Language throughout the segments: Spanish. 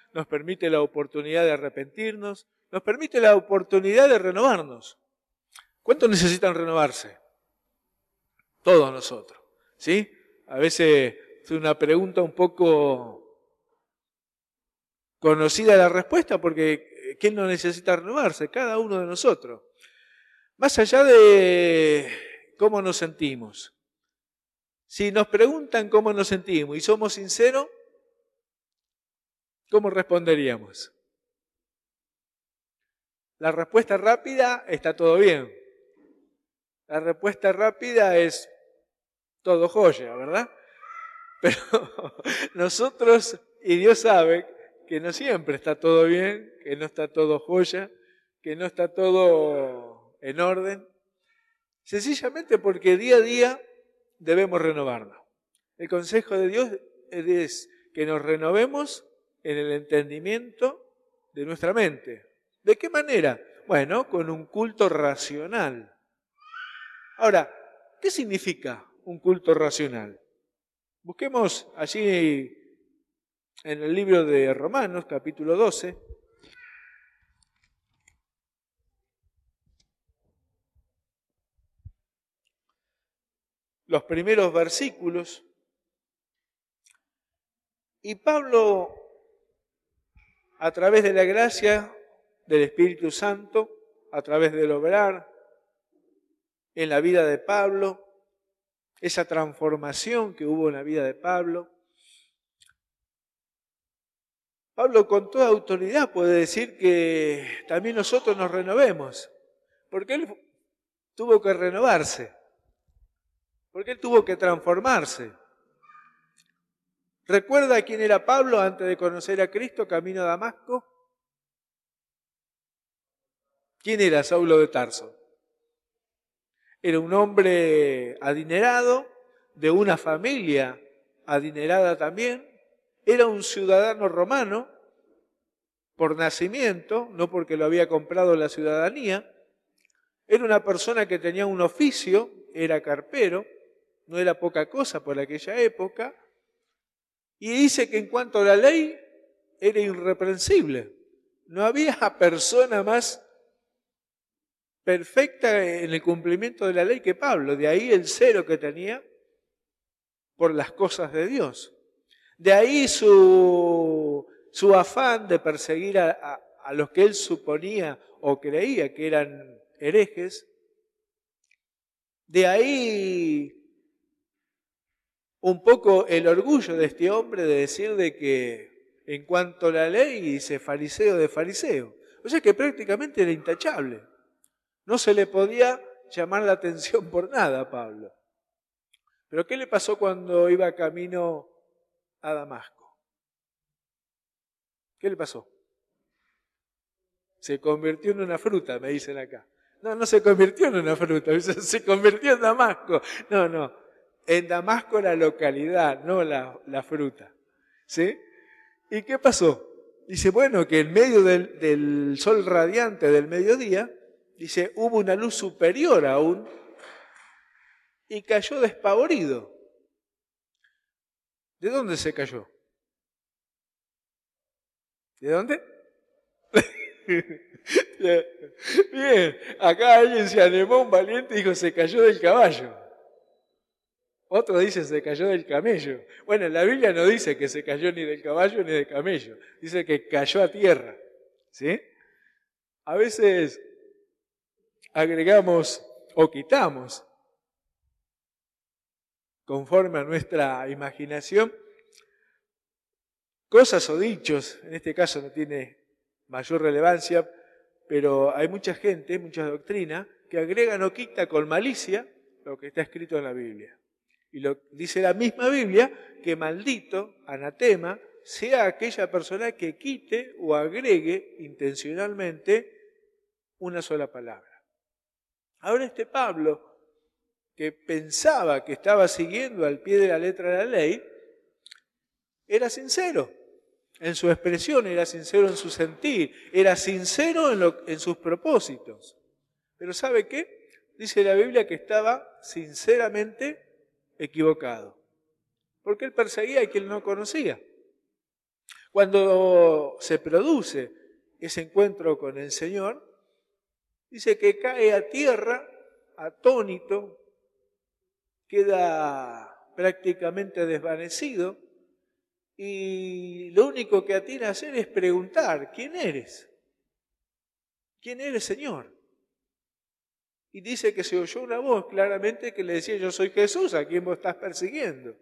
nos permite la oportunidad de arrepentirnos, nos permite la oportunidad de renovarnos. ¿Cuántos necesitan renovarse? Todos nosotros, ¿sí? A veces es una pregunta un poco conocida la respuesta, porque ¿quién no necesita renovarse? Cada uno de nosotros. Más allá de cómo nos sentimos. Si nos preguntan cómo nos sentimos y somos sinceros, ¿cómo responderíamos? La respuesta rápida está todo bien. La respuesta rápida es todo joya, ¿verdad? Pero nosotros, y Dios sabe que no siempre está todo bien, que no está todo joya, que no está todo en orden, sencillamente porque día a día debemos renovarnos. El consejo de Dios es que nos renovemos en el entendimiento de nuestra mente. ¿De qué manera? Bueno, con un culto racional. Ahora, ¿qué significa un culto racional? Busquemos allí en el libro de Romanos, capítulo 12. Los primeros versículos. Y Pablo, a través de la gracia del Espíritu Santo, a través del obrar en la vida de Pablo, esa transformación que hubo en la vida de Pablo, Pablo con toda autoridad puede decir que también nosotros nos renovemos, porque él tuvo que renovarse, porque él tuvo que transformarse. ¿Recuerda quién era Pablo antes de conocer a Cristo, camino a Damasco? ¿Quién era Saulo de Tarso? Era un hombre adinerado, de una familia adinerada también. Era un ciudadano romano por nacimiento, no porque lo había comprado la ciudadanía. Era una persona que tenía un oficio, era carpero, no era poca cosa por aquella época. Y dice que en cuanto a la ley, era irreprensible. No había persona más perfecta en el cumplimiento de la ley que Pablo. De ahí el celo que tenía por las cosas de Dios. De ahí su afán de perseguir a los que él suponía o creía que eran herejes. De ahí un poco el orgullo de este hombre de decir de que en cuanto a la ley dice fariseo de fariseo. O sea que prácticamente era intachable. No se le podía llamar la atención por nada a Pablo. Pero ¿qué le pasó cuando iba camino a Damasco? ¿Qué le pasó? Se convirtió en una fruta, me dicen acá. No, no se convirtió en una fruta, se convirtió en Damasco. No, en Damasco la localidad, no la fruta. ¿Sí? ¿Y qué pasó? Dice, bueno, que en medio del sol radiante del mediodía, dice, hubo una luz superior aún y cayó despavorido. ¿De dónde se cayó? ¿De dónde? Bien, acá alguien se animó, un valiente, y dijo, se cayó del caballo. Otro dice, se cayó del camello. Bueno, la Biblia no dice que se cayó ni del caballo ni del camello. Dice que cayó a tierra. ¿Sí? A veces agregamos o quitamos, conforme a nuestra imaginación, cosas o dichos. En este caso no tiene mayor relevancia, pero hay mucha gente, mucha doctrina, que agregan o quita con malicia lo que está escrito en la Biblia. Y dice la misma Biblia que maldito, anatema, sea aquella persona que quite o agregue intencionalmente una sola palabra. Ahora este Pablo, que pensaba que estaba siguiendo al pie de la letra de la ley, era sincero en su expresión, era sincero en su sentir, era sincero en sus propósitos. Pero ¿sabe qué? Dice la Biblia que estaba sinceramente equivocado, porque él perseguía a quien no conocía. Cuando se produce ese encuentro con el Señor, dice que cae a tierra, atónito, queda prácticamente desvanecido y lo único que atina a hacer es preguntar, ¿quién eres? ¿Quién eres, Señor? Y dice que se oyó una voz claramente que le decía, yo soy Jesús, a quien vos estás persiguiendo.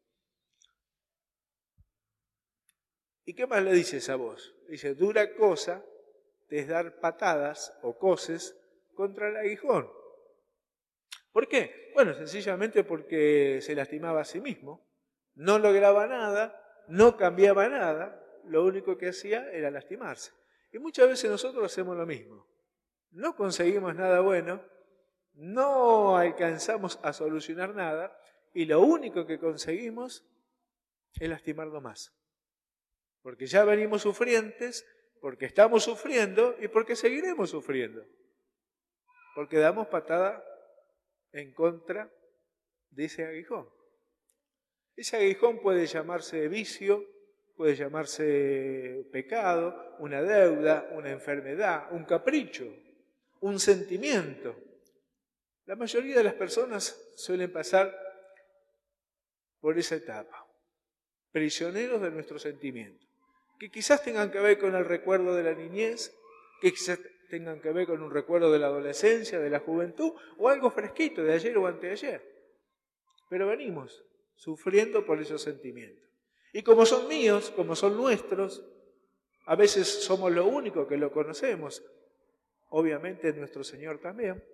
¿Y qué más le dice esa voz? Dice, dura cosa te es dar patadas o coces contra el aguijón. ¿Por qué? Bueno, sencillamente porque se lastimaba a sí mismo, no lograba nada, no cambiaba nada, lo único que hacía era lastimarse. Y muchas veces nosotros hacemos lo mismo. No conseguimos nada bueno, no alcanzamos a solucionar nada y lo único que conseguimos es lastimarnos más. Porque ya venimos sufrientes, porque estamos sufriendo y porque seguiremos sufriendo. Porque damos patada en contra de ese aguijón. Ese aguijón puede llamarse vicio, puede llamarse pecado, una deuda, una enfermedad, un capricho, un sentimiento. La mayoría de las personas suelen pasar por esa etapa, prisioneros de nuestros sentimientos, que quizás tengan que ver con el recuerdo de la niñez, que quizás tengan que ver con un recuerdo de la adolescencia, de la juventud, o algo fresquito de ayer o anteayer. Pero venimos sufriendo por esos sentimientos. Y como son míos, como son nuestros, a veces somos lo único que lo conocemos, obviamente nuestro Señor también,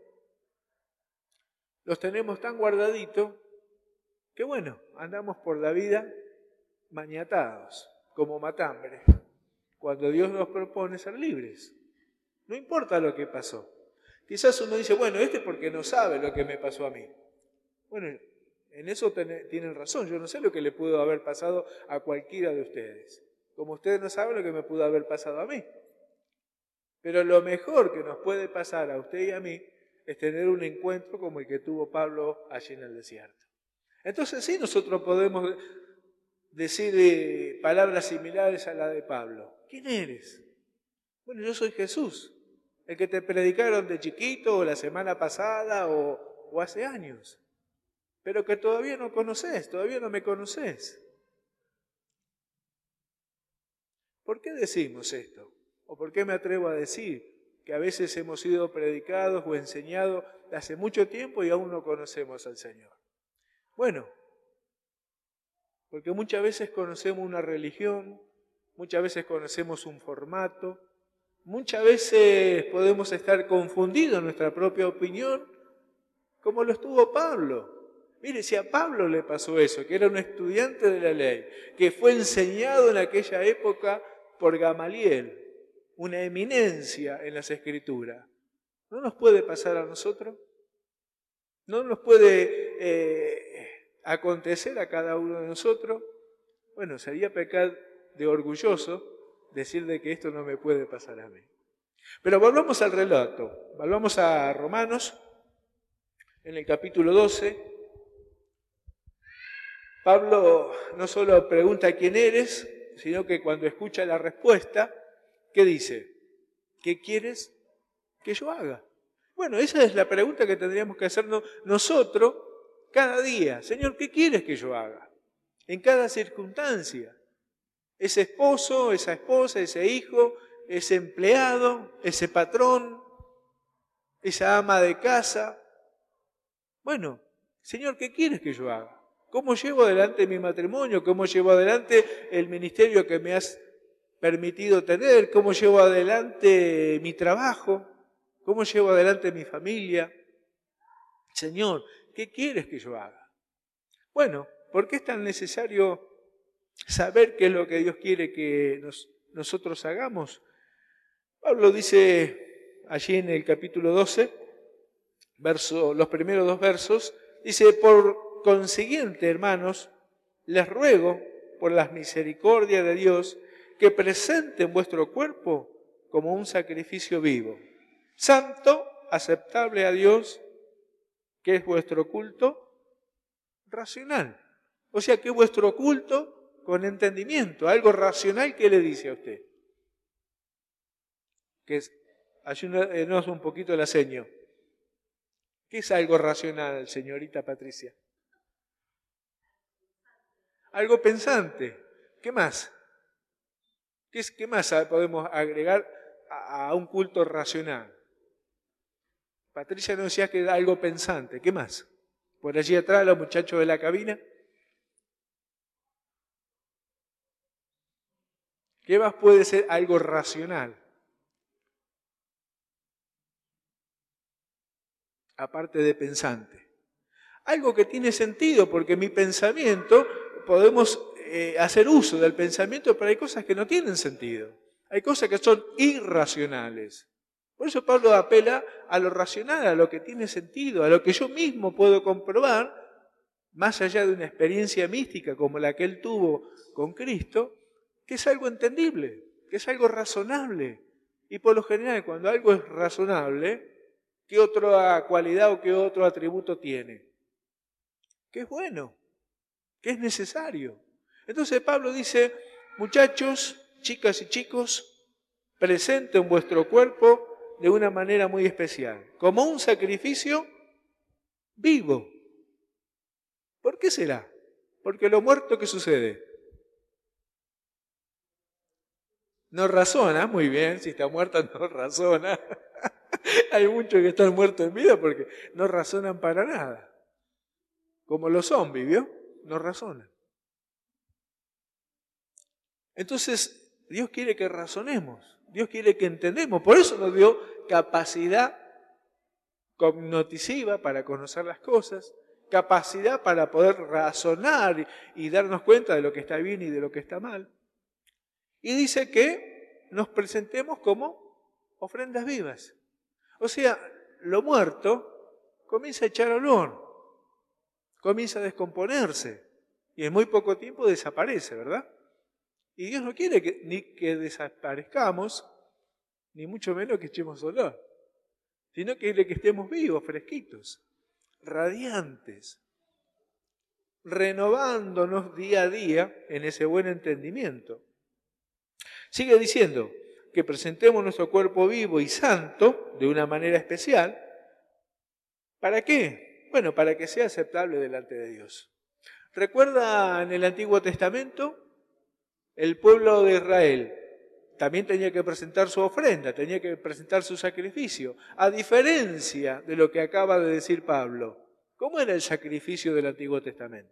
los tenemos tan guardaditos que bueno, andamos por la vida maniatados, como matambres, cuando Dios nos propone ser libres. No importa lo que pasó. Quizás uno dice, bueno, este porque no sabe lo que me pasó a mí. Bueno, en eso tienen razón. Yo no sé lo que le pudo haber pasado a cualquiera de ustedes. Como ustedes no saben lo que me pudo haber pasado a mí. Pero lo mejor que nos puede pasar a usted y a mí es tener un encuentro como el que tuvo Pablo allí en el desierto. Entonces sí, nosotros podemos decir palabras similares a la de Pablo. ¿Quién eres? Bueno, yo soy Jesús, el que te predicaron de chiquito o la semana pasada o hace años, pero que todavía no conoces, todavía no me conoces. ¿Por qué decimos esto? ¿O por qué me atrevo a decir que a veces hemos sido predicados o enseñados hace mucho tiempo y aún no conocemos al Señor? Bueno, porque muchas veces conocemos una religión, muchas veces conocemos un formato, muchas veces podemos estar confundidos en nuestra propia opinión, como lo estuvo Pablo. Mire, si a Pablo le pasó eso, que era un estudiante de la ley, que fue enseñado en aquella época por Gamaliel, una eminencia en las Escrituras, ¿no nos puede pasar a nosotros? ¿No nos puede acontecer a cada uno de nosotros? Bueno, sería pecar de orgulloso decir de que esto no me puede pasar a mí. Pero volvamos al relato, volvamos a Romanos, en el capítulo 12. Pablo no solo pregunta quién eres, sino que cuando escucha la respuesta, ¿qué dice? ¿Qué quieres que yo haga? Bueno, esa es la pregunta que tendríamos que hacernos nosotros cada día. Señor, ¿qué quieres que yo haga? En cada circunstancia. Ese esposo, esa esposa, ese hijo, ese empleado, ese patrón, esa ama de casa. Bueno, Señor, ¿qué quieres que yo haga? ¿Cómo llevo adelante mi matrimonio? ¿Cómo llevo adelante el ministerio que me has permitido tener? ¿Cómo llevo adelante mi trabajo? ¿Cómo llevo adelante mi familia? Señor, ¿qué quieres que yo haga? Bueno, ¿por qué es tan necesario saber qué es lo que Dios quiere que nosotros hagamos? Pablo dice allí en el capítulo 12, los primeros 2 versos, dice, por consiguiente, hermanos, les ruego por las misericordias de Dios que presenten vuestro cuerpo como un sacrificio vivo, santo, aceptable a Dios, que es vuestro culto racional. O sea que vuestro culto con entendimiento, algo racional que le dice a usted. Que es, ayúdenos un poquito la seño. ¿Qué es algo racional, señorita Patricia? Algo pensante. ¿Qué más? ¿Qué más podemos agregar a un culto racional? Patricia nos decía que era algo pensante. ¿Qué más? Por allí atrás, los muchachos de la cabina. ¿Qué más puede ser algo racional? Aparte de pensante. Algo que tiene sentido, porque mi pensamiento, podemos hacer uso del pensamiento, pero hay cosas que no tienen sentido. Hay cosas que son irracionales. Por eso Pablo apela a lo racional, a lo que tiene sentido, a lo que yo mismo puedo comprobar, más allá de una experiencia mística como la que él tuvo con Cristo, que es algo entendible, que es algo razonable. Y por lo general, cuando algo es razonable, ¿qué otra cualidad o qué otro atributo tiene? Que es bueno, que es necesario. Entonces Pablo dice, muchachos, chicas y chicos, presenten vuestro cuerpo de una manera muy especial, como un sacrificio vivo. ¿Por qué será? Porque lo muerto, ¿qué sucede? No razona, muy bien, si está muerta no razona. Hay muchos que están muertos en vida porque no razonan para nada. Como los zombies, ¿vio? No razonan. Entonces, Dios quiere que razonemos, Dios quiere que entendemos. Por eso nos dio capacidad cognitiva para conocer las cosas, capacidad para poder razonar y darnos cuenta de lo que está bien y de lo que está mal. Y dice que nos presentemos como ofrendas vivas. O sea, lo muerto comienza a echar olor, comienza a descomponerse y en muy poco tiempo desaparece, ¿verdad? Y Dios no quiere ni que desaparezcamos, ni mucho menos que echemos olor, sino que quiere que estemos vivos, fresquitos, radiantes, renovándonos día a día en ese buen entendimiento. Sigue diciendo que presentemos nuestro cuerpo vivo y santo de una manera especial. ¿Para qué? Bueno, para que sea aceptable delante de Dios. ¿Recuerda en el Antiguo Testamento? El pueblo de Israel también tenía que presentar su ofrenda, tenía que presentar su sacrificio, a diferencia de lo que acaba de decir Pablo. ¿Cómo era el sacrificio del Antiguo Testamento?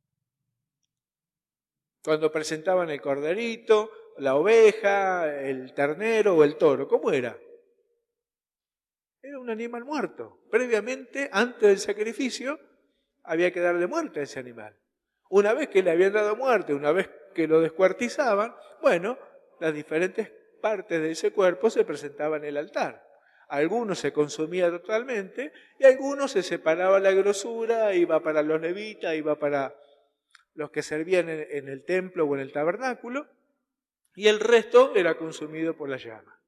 Cuando presentaban el corderito, la oveja, el ternero o el toro, ¿cómo era? Era un animal muerto. Previamente, antes del sacrificio, había que darle muerte a ese animal. Una vez que le habían dado muerte, una vez que lo descuartizaban, bueno, las diferentes partes de ese cuerpo se presentaban en el altar. Algunos se consumía totalmente y algunos se separaba la grosura, iba para los levitas, iba para los que servían en el templo o en el tabernáculo, y el resto era consumido por la llama.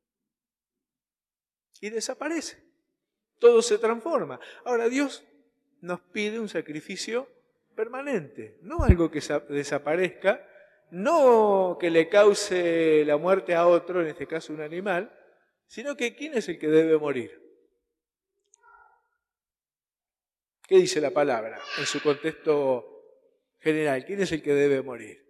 Y desaparece. Todo se transforma. Ahora Dios nos pide un sacrificio permanente, no algo que desaparezca, no que le cause la muerte a otro, en este caso un animal, sino que ¿quién es el que debe morir? ¿Qué dice la palabra en su contexto general? ¿Quién es el que debe morir?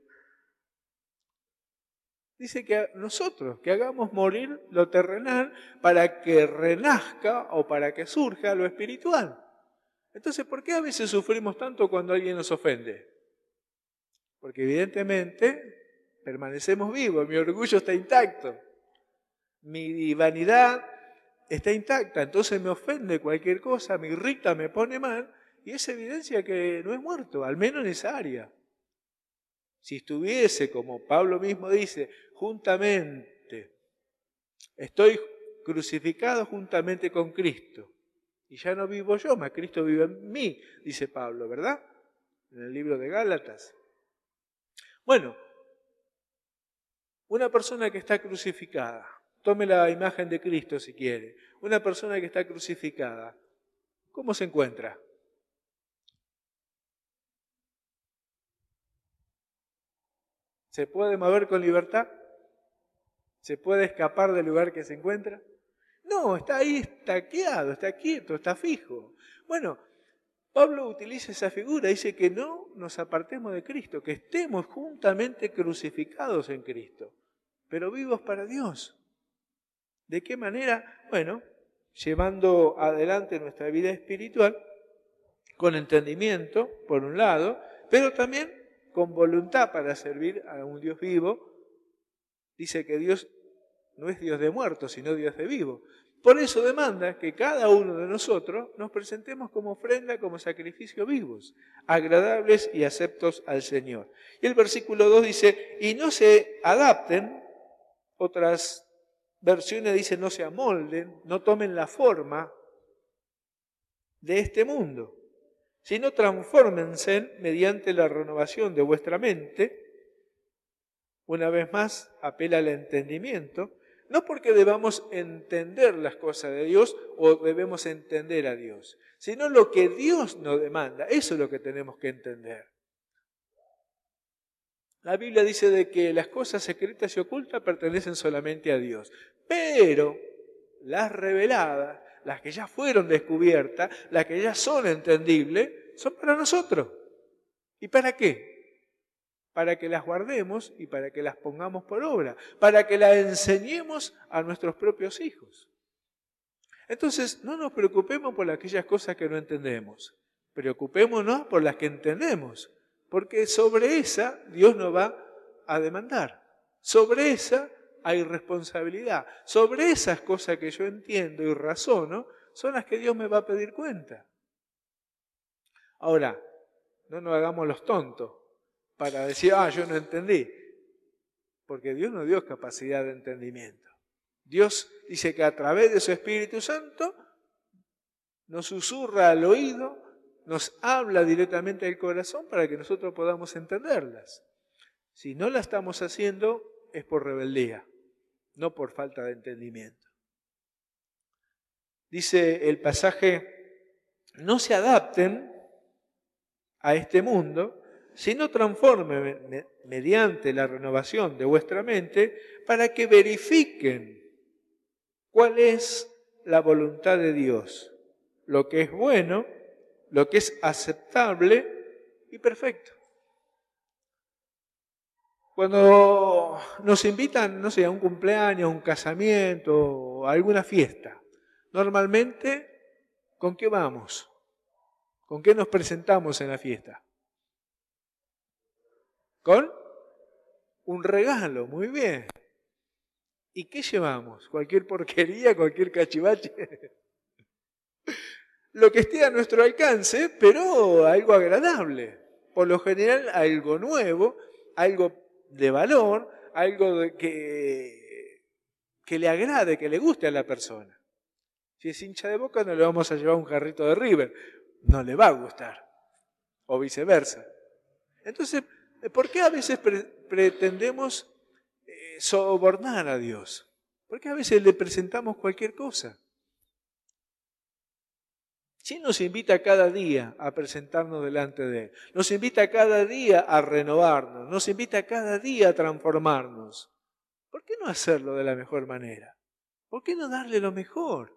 Dice que nosotros, que hagamos morir lo terrenal para que renazca o para que surja lo espiritual. Entonces, ¿por qué a veces sufrimos tanto cuando alguien nos ofende? Porque evidentemente permanecemos vivos, mi orgullo está intacto, mi vanidad está intacta, entonces me ofende cualquier cosa, me irrita, me pone mal, y es evidencia que no es muerto, al menos en esa área. Si estuviese, como Pablo mismo dice, juntamente, estoy crucificado juntamente con Cristo, y ya no vivo yo, mas Cristo vive en mí, dice Pablo, ¿verdad? En el libro de Gálatas. Bueno, una persona que está crucificada, tome la imagen de Cristo si quiere, una persona que está crucificada, ¿cómo se encuentra? ¿Se puede mover con libertad? ¿Se puede escapar del lugar que se encuentra? No, está ahí estaqueado, está quieto, está fijo. Bueno, Pablo utiliza esa figura, dice que no nos apartemos de Cristo, que estemos juntamente crucificados en Cristo, pero vivos para Dios. ¿De qué manera? Bueno, llevando adelante nuestra vida espiritual con entendimiento, por un lado, pero también con voluntad para servir a un Dios vivo. Dice que Dios no es Dios de muertos, sino Dios de vivos. Por eso demanda que cada uno de nosotros nos presentemos como ofrenda, como sacrificio vivos, agradables y aceptos al Señor. Y el versículo 2 dice, y no se adapten, otras versiones dicen no se amolden, no tomen la forma de este mundo, sino transfórmense mediante la renovación de vuestra mente. Una vez más, apela al entendimiento, no porque debamos entender las cosas de Dios o debemos entender a Dios, sino lo que Dios nos demanda. Eso es lo que tenemos que entender. La Biblia dice de que las cosas secretas y ocultas pertenecen solamente a Dios, pero las reveladas, las que ya fueron descubiertas, las que ya son entendibles, son para nosotros. ¿Y para qué? Para que las guardemos y para que las pongamos por obra, para que las enseñemos a nuestros propios hijos. Entonces, no nos preocupemos por aquellas cosas que no entendemos, preocupémonos por las que entendemos, porque sobre esa Dios nos va a demandar, sobre esa hay responsabilidad, sobre esas cosas que yo entiendo y razono, son las que Dios me va a pedir cuenta. Ahora, no nos hagamos los tontos para decir, yo no entendí, porque Dios nos dio capacidad de entendimiento. Dios dice que a través de su Espíritu Santo nos susurra al oído, nos habla directamente al corazón para que nosotros podamos entenderlas. Si no la estamos haciendo es por rebeldía, no por falta de entendimiento. Dice el pasaje, no se adapten a este mundo, sino transformen mediante la renovación de vuestra mente para que verifiquen cuál es la voluntad de Dios, lo que es bueno, lo que es aceptable y perfecto. Cuando nos invitan, no sé, a un cumpleaños, a un casamiento o a alguna fiesta, normalmente, ¿con qué vamos? ¿Con qué nos presentamos en la fiesta? Con un regalo, muy bien. ¿Y qué llevamos? ¿Cualquier porquería, cualquier cachivache? Lo que esté a nuestro alcance, pero algo agradable. Por lo general, algo nuevo, algo de valor, algo que le agrade, que le guste a la persona. Si es hincha de Boca, no le vamos a llevar un jarrito de River. No le va a gustar. O viceversa. Entonces, ¿por qué a veces pretendemos sobornar a Dios? ¿Por qué a veces le presentamos cualquier cosa? Sí nos invita cada día a presentarnos delante de Él. Nos invita cada día a renovarnos. Nos invita cada día a transformarnos. ¿Por qué no hacerlo de la mejor manera? ¿Por qué no darle lo mejor?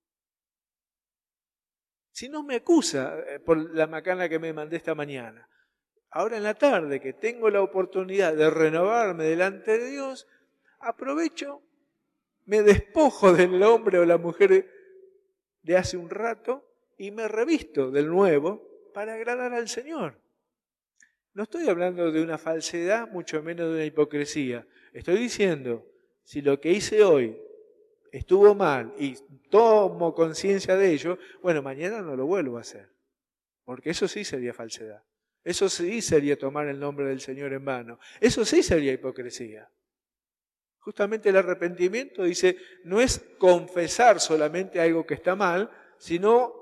Si no me acusa por la macana que me mandé esta mañana. Ahora en la tarde, que tengo la oportunidad de renovarme delante de Dios, aprovecho, me despojo del hombre o la mujer de hace un rato y me revisto del nuevo para agradar al Señor. No estoy hablando de una falsedad, mucho menos de una hipocresía. Estoy diciendo, si lo que hice hoy estuvo mal y tomo conciencia de ello, bueno, mañana no lo vuelvo a hacer. Porque eso sí sería falsedad. Eso sí sería tomar el nombre del Señor en vano. Eso sí sería hipocresía. Justamente el arrepentimiento, dice, no es confesar solamente algo que está mal, sino,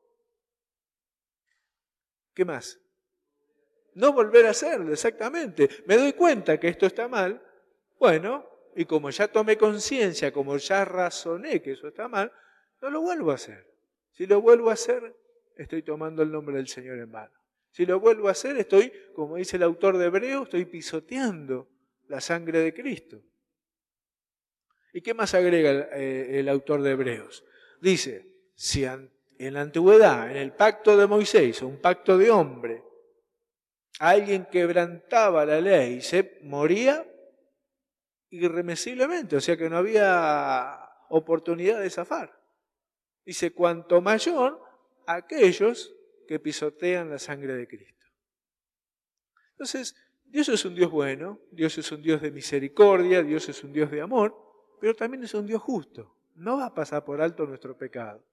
¿qué más? No volver a hacerlo, exactamente. Me doy cuenta que esto está mal, bueno, y como ya tomé conciencia, como ya razoné que eso está mal, no lo vuelvo a hacer. Si lo vuelvo a hacer, estoy tomando el nombre del Señor en vano. Si lo vuelvo a hacer, estoy, como dice el autor de Hebreos, estoy pisoteando la sangre de Cristo. ¿Y qué más agrega el autor de Hebreos? Dice, si en la antigüedad, en el pacto de Moisés, un pacto de hombre, alguien quebrantaba la ley y se moría irremisiblemente, o sea que no había oportunidad de zafar. Dice, cuanto mayor aquellos que pisotean la sangre de Cristo. Entonces, Dios es un Dios bueno, Dios es un Dios de misericordia, Dios es un Dios de amor, pero también es un Dios justo. No va a pasar por alto nuestro pecado.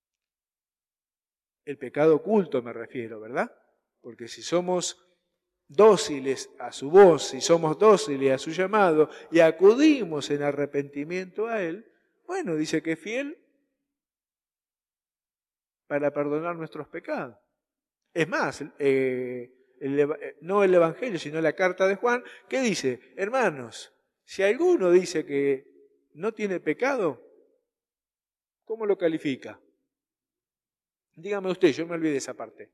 El pecado oculto me refiero, ¿verdad? Porque si somos dóciles a su voz, si somos dóciles a su llamado y acudimos en arrepentimiento a Él, bueno, dice que es fiel para perdonar nuestros pecados. Es más, no el Evangelio, sino la carta de Juan, que dice, hermanos, si alguno dice que no tiene pecado, ¿cómo lo califica? Dígame usted, yo me olvidé esa parte.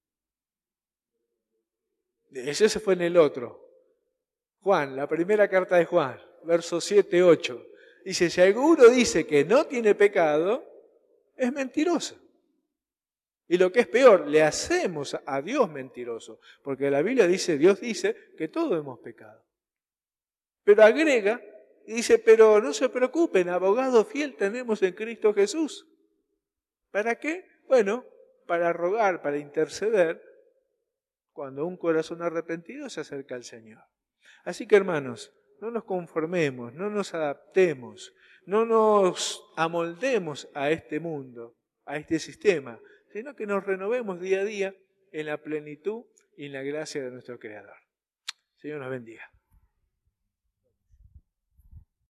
Ese se fue en el otro. Juan, la primera carta de Juan, versos 7, 8. Dice, si alguno dice que no tiene pecado, es mentiroso. Y lo que es peor, le hacemos a Dios mentiroso. Porque la Biblia dice, Dios dice que todos hemos pecado. Pero agrega, y dice, pero no se preocupen, abogado fiel tenemos en Cristo Jesús. ¿Para qué? Bueno, para rogar, para interceder, cuando un corazón arrepentido se acerca al Señor. Así que hermanos, no nos conformemos, no nos adaptemos, no nos amoldemos a este mundo, a este sistema, sino que nos renovemos día a día en la plenitud y en la gracia de nuestro Creador. Señor nos bendiga.